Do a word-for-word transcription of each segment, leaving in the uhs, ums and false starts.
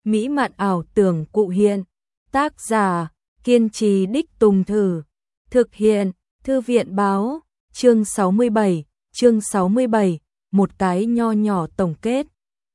mỹ mạn ảo tưởng cụ hiện. Tác giả, kiên trì đích tùng thử. Thực hiện, Thư viện báo, chương sáu mươi bảy, chương sáu mươi bảy, một cái nho nhỏ tổng kết.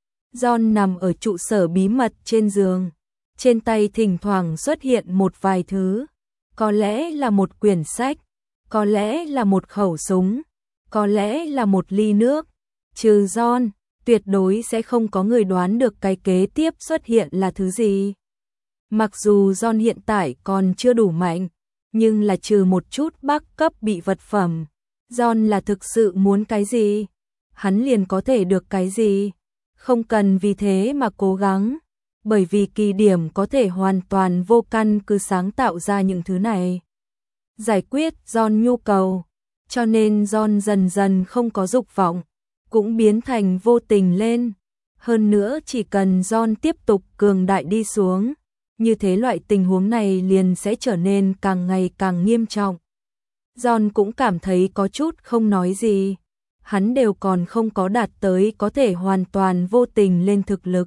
John nằm ở trụ sở bí mật trên giường. Trên tay thỉnh thoảng xuất hiện một vài thứ. Có lẽ là một quyển sách, có lẽ là một khẩu súng, có lẽ là một ly nước. Trừ John, tuyệt đối sẽ không có người đoán được cái kế tiếp xuất hiện là thứ gì. Mặc dù John hiện tại còn chưa đủ mạnh, nhưng là trừ một chút bác cấp bị vật phẩm, John là thực sự muốn cái gì, hắn liền có thể được cái gì. Không cần vì thế mà cố gắng, bởi vì kỳ điểm có thể hoàn toàn vô căn cứ sáng tạo ra những thứ này. Giải quyết John nhu cầu, cho nên John dần dần không có dục vọng, cũng biến thành vô tình lên. Hơn nữa chỉ cần John tiếp tục cường đại đi xuống, như thế loại tình huống này liền sẽ trở nên càng ngày càng nghiêm trọng. John cũng cảm thấy có chút không nói gì, hắn đều còn không có đạt tới có thể hoàn toàn vô tình lên thực lực.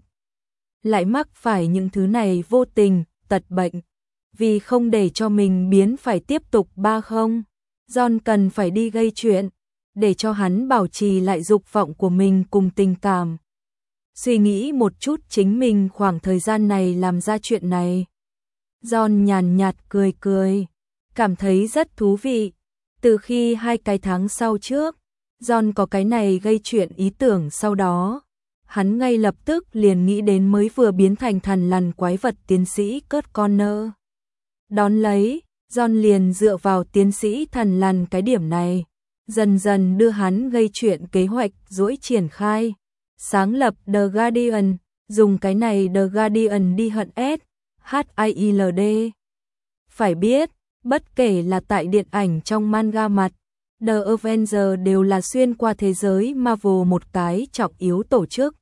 Lại mắc phải những thứ này vô tình, tật bệnh, vì không để cho mình biến phải tiếp tục ba không. John cần phải đi gây chuyện, để cho hắn bảo trì lại dục vọng của mình cùng tình cảm. Suy nghĩ một chút chính mình khoảng thời gian này làm ra chuyện này. John nhàn nhạt cười cười, cảm thấy rất thú vị. Từ khi hai cái tháng sau trước, John có cái này gây chuyện ý tưởng sau đó, hắn ngay lập tức liền nghĩ đến mới vừa biến thành thằn lằn quái vật tiến sĩ Kurt Connor. Đón lấy, John liền dựa vào tiến sĩ thằn lằn cái điểm này, dần dần đưa hắn gây chuyện kế hoạch dỗi triển khai. Sáng lập The Guardian, dùng cái này The Guardian đi hận S, H I I L D. Phải biết, bất kể là tại điện ảnh trong manga mặt, The Avengers đều là xuyên qua thế giới Marvel một cái trọng yếu tổ chức.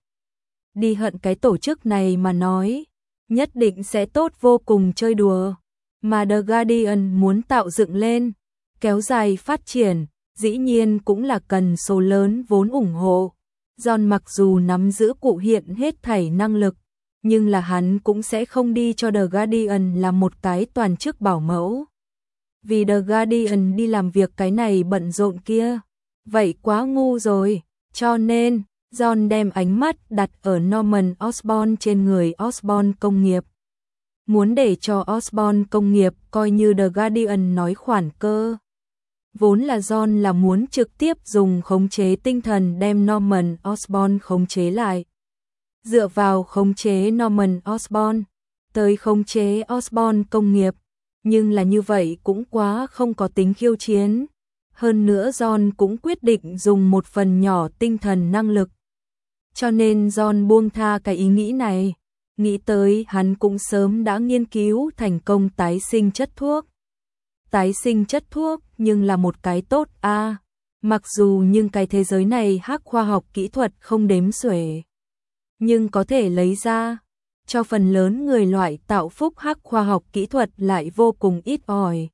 Đi hận cái tổ chức này mà nói, nhất định sẽ tốt vô cùng chơi đùa. Mà The Guardian muốn tạo dựng lên, kéo dài phát triển, dĩ nhiên cũng là cần số lớn vốn ủng hộ. John mặc dù nắm giữ cụ hiện hết thảy năng lực, nhưng là hắn cũng sẽ không đi cho The Guardian làm một cái toàn chức bảo mẫu. Vì The Guardian đi làm việc cái này bận rộn kia, vậy quá ngu rồi, cho nên John đem ánh mắt đặt ở Norman Osborn trên người Osborn công nghiệp. Muốn để cho Osborn công nghiệp coi như The Guardian nói khoản cơ. Vốn là John là muốn trực tiếp dùng khống chế tinh thần đem Norman Osborn khống chế lại. Dựa vào khống chế Norman Osborn, tới khống chế Osborn công nghiệp, nhưng là như vậy cũng quá không có tính khiêu chiến. Hơn nữa John cũng quyết định dùng một phần nhỏ tinh thần năng lực. Cho nên John buông tha cái ý nghĩ này, nghĩ tới hắn cũng sớm đã nghiên cứu thành công tái sinh chất thuốc. Tái sinh chất thuốc nhưng là một cái tốt a, à. Mặc dù nhưng cái thế giới này hắc khoa học kỹ thuật không đếm xuể, nhưng có thể lấy ra cho phần lớn người loại tạo phúc hắc khoa học kỹ thuật lại vô cùng ít ỏi.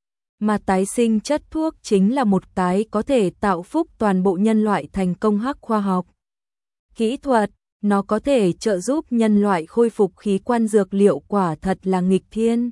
Mà tái sinh chất thuốc chính là một cái có thể tạo phúc toàn bộ nhân loại thành công hắc khoa học kỹ thuật, nó có thể trợ giúp nhân loại khôi phục khí quan dược liệu quả thật là nghịch thiên.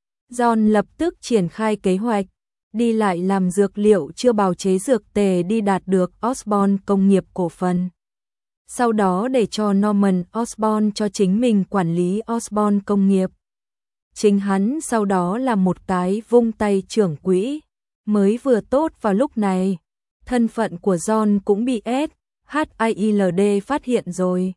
John lập tức triển khai kế hoạch, đi lại làm dược liệu chưa bào chế dược tề đi đạt được Osborn công nghiệp cổ phần. Sau đó để cho Norman Osborn cho chính mình quản lý Osborn công nghiệp. Chính hắn sau đó là một cái vung tay trưởng quỹ. Mới vừa tốt vào lúc này, thân phận của John cũng bị S, H I I L D phát hiện rồi.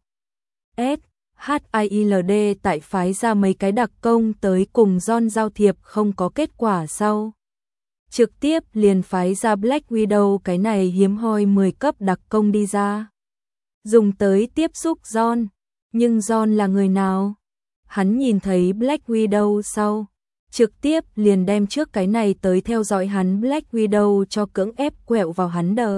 S, H I I L D tại phái ra mấy cái đặc công tới cùng John giao thiệp không có kết quả sau. Trực tiếp liền phái ra Black Widow cái này hiếm hoi mười cấp đặc công đi ra. Dùng tới tiếp xúc John. Nhưng John là người nào? Hắn nhìn thấy Black Widow sau, trực tiếp liền đem trước cái này tới theo dõi hắn Black Widow cho cưỡng ép quẹo vào hắn The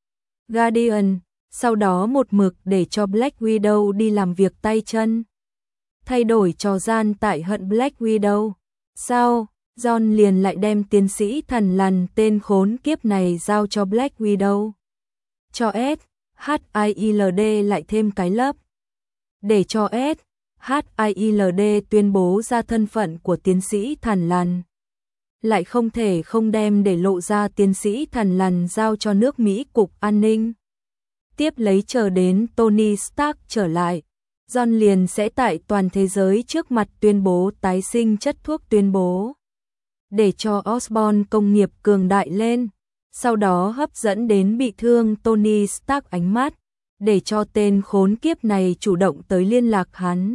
Guardian. Sau đó một mực để cho Black Widow đi làm việc tay chân. Thay đổi trò gian tại hận Black Widow. Sau, John liền lại đem tiến sĩ thằn lằn tên khốn kiếp này giao cho Black Widow. Cho S, H I I L D lại thêm cái lớp. Để cho S, hát i lờ đê tuyên bố ra thân phận của tiến sĩ Thằn Lằn. Lại không thể không đem để lộ ra tiến sĩ Thằn Lằn giao cho nước Mỹ Cục An ninh. Tiếp lấy chờ đến Tony Stark trở lại, John liền sẽ tại toàn thế giới trước mặt tuyên bố tái sinh chất thuốc tuyên bố. Để cho Osborn công nghiệp cường đại lên, sau đó hấp dẫn đến bị thương Tony Stark ánh mắt, để cho tên khốn kiếp này chủ động tới liên lạc hắn.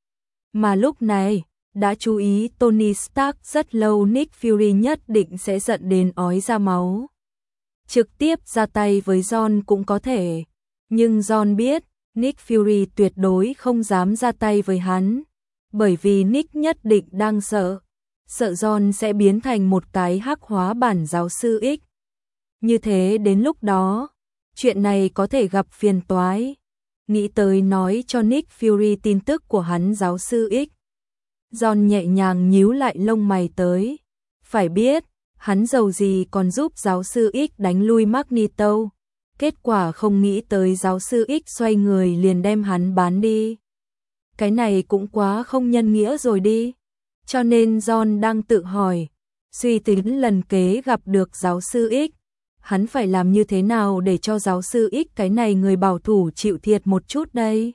Mà lúc này, đã chú ý Tony Stark rất lâu, Nick Fury nhất định sẽ giận đến ói ra máu. Trực tiếp ra tay với John cũng có thể, nhưng John biết, Nick Fury tuyệt đối không dám ra tay với hắn, bởi vì Nick nhất định đang sợ, sợ John sẽ biến thành một cái hắc hóa bản giáo sư X. Như thế đến lúc đó, chuyện này có thể gặp phiền toái. Nghĩ tới nói cho Nick Fury tin tức của hắn giáo sư X. John nhẹ nhàng nhíu lại lông mày tới. Phải biết, hắn giàu gì còn giúp giáo sư X đánh lui Magneto. Kết quả không nghĩ tới giáo sư X xoay người liền đem hắn bán đi. Cái này cũng quá không nhân nghĩa rồi đi. Cho nên John đang tự hỏi, suy tính lần kế gặp được giáo sư X, hắn phải làm như thế nào để cho giáo sư X cái này người bảo thủ chịu thiệt một chút đây.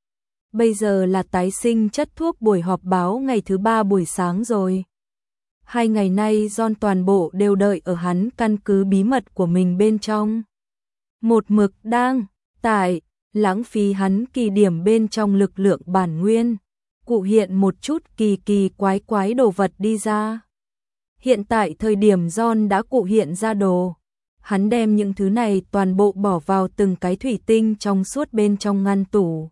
Bây giờ là tái sinh chất thuốc buổi họp báo ngày thứ ba buổi sáng rồi. Hai ngày nay John toàn bộ đều đợi ở hắn căn cứ bí mật của mình bên trong. Một mực đang, tại, lãng phí hắn kỳ điểm bên trong lực lượng bản nguyên, cụ hiện một chút kỳ kỳ quái quái đồ vật đi ra. Hiện tại thời điểm John đã cụ hiện ra đồ, hắn đem những thứ này toàn bộ bỏ vào từng cái thủy tinh trong suốt bên trong ngăn tủ.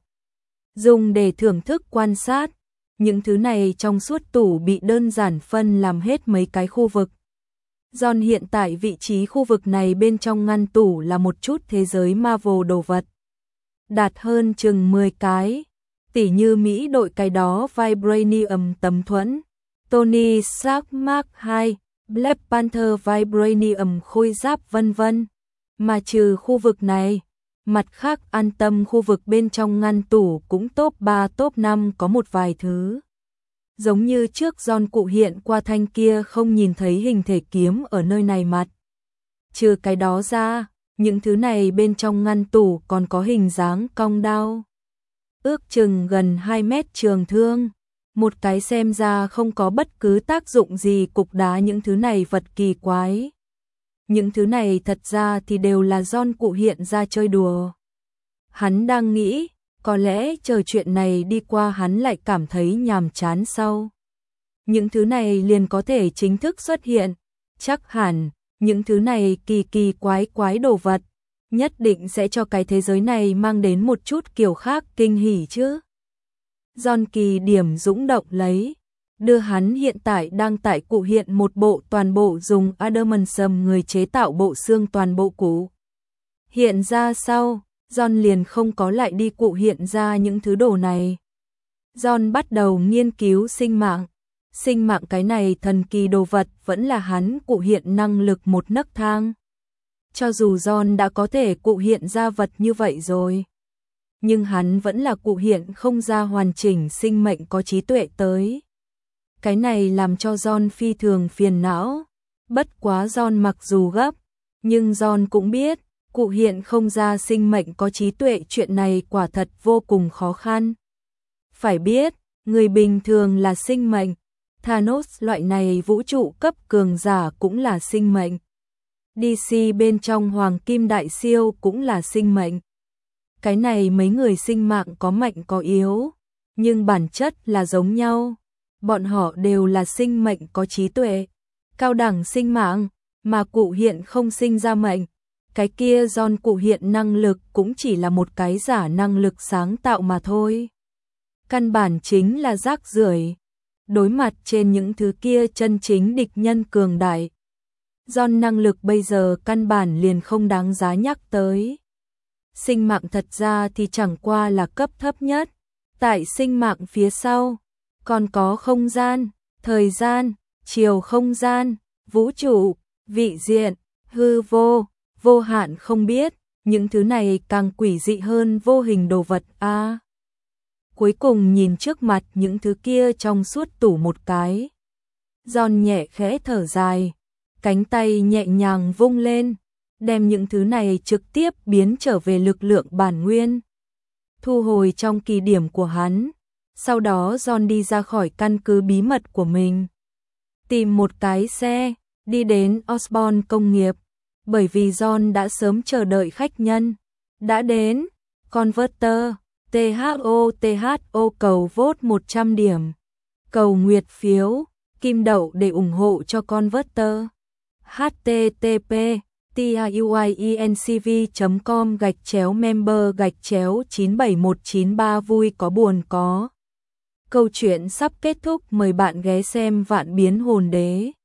Dùng để thưởng thức quan sát, những thứ này trong suốt tủ bị đơn giản phân làm hết mấy cái khu vực. John hiện tại vị trí khu vực này bên trong ngăn tủ là một chút thế giới Marvel đồ vật. Đạt hơn chừng mười cái, tỉ như Mỹ đội cái đó Vibranium tấm thuẫn, Tony Stark Mark hai, Black Panther Vibranium khôi giáp vân vân. Mà trừ khu vực này, mặt khác an tâm khu vực bên trong ngăn tủ cũng top ba top năm có một vài thứ. Giống như trước John cụ hiện qua thanh kia không nhìn thấy hình thể kiếm ở nơi này mặt. Trừ cái đó ra, những thứ này bên trong ngăn tủ còn có hình dáng cong đao. Ước chừng gần hai mét trường thương. Một cái xem ra không có bất cứ tác dụng gì cục đá, những thứ này vật kỳ quái. Những thứ này thật ra thì đều là John cụ hiện ra chơi đùa. Hắn đang nghĩ, có lẽ chờ chuyện này đi qua hắn lại cảm thấy nhàm chán sau. Những thứ này liền có thể chính thức xuất hiện. Chắc hẳn, những thứ này kỳ kỳ quái quái đồ vật, nhất định sẽ cho cái thế giới này mang đến một chút kiểu khác kinh hỉ chứ. John kỳ điểm dũng động lấy, đưa hắn hiện tại đang tại cụ hiện một bộ toàn bộ dùng adamantium người chế tạo bộ xương toàn bộ cũ. Hiện ra sau, John liền không có lại đi cụ hiện ra những thứ đồ này. John bắt đầu nghiên cứu sinh mạng. Sinh mạng cái này thần kỳ đồ vật vẫn là hắn cụ hiện năng lực một nấc thang. Cho dù John đã có thể cụ hiện ra vật như vậy rồi, nhưng hắn vẫn là cụ hiện không ra hoàn chỉnh sinh mệnh có trí tuệ tới. Cái này làm cho John phi thường phiền não. Bất quá John mặc dù gấp, nhưng John cũng biết, cụ hiện không ra sinh mệnh có trí tuệ chuyện này quả thật vô cùng khó khăn. Phải biết, người bình thường là sinh mệnh, Thanos loại này vũ trụ cấp cường giả cũng là sinh mệnh. đê xê bên trong Hoàng Kim Đại Siêu cũng là sinh mệnh. Cái này mấy người sinh mạng có mạnh có yếu, nhưng bản chất là giống nhau. Bọn họ đều là sinh mệnh có trí tuệ, cao đẳng sinh mạng, mà cụ hiện không sinh ra mệnh. Cái kia John cụ hiện năng lực cũng chỉ là một cái giả năng lực sáng tạo mà thôi. Căn bản chính là rác rưởi. Đối mặt trên những thứ kia chân chính địch nhân cường đại, John năng lực bây giờ căn bản liền không đáng giá nhắc tới. Sinh mạng thật ra thì chẳng qua là cấp thấp nhất. Tại sinh mạng phía sau, còn có không gian, thời gian, chiều không gian, vũ trụ, vị diện, hư vô, vô hạn không biết. Những thứ này càng quỷ dị hơn vô hình đồ vật a. À, cuối cùng nhìn trước mặt những thứ kia trong suốt tủ một cái. John nhẹ khẽ thở dài, cánh tay nhẹ nhàng vung lên, đem những thứ này trực tiếp biến trở về lực lượng bản nguyên, thu hồi trong kỳ điểm của hắn. Sau đó John đi ra khỏi căn cứ bí mật của mình, tìm một cái xe, đi đến Osborne công nghiệp, bởi vì John đã sớm chờ đợi khách nhân. Đã đến, Converter, tê hát o tê hát o cầu vote một trăm điểm, cầu nguyệt phiếu, kim đậu để ủng hộ cho Converter. h t t p tiuiencv chấm com gạch chéo member gạch chéo chín bảy một chín ba vui có buồn có. Câu chuyện sắp kết thúc, mời bạn ghé xem Vạn Biến Hồn Đế.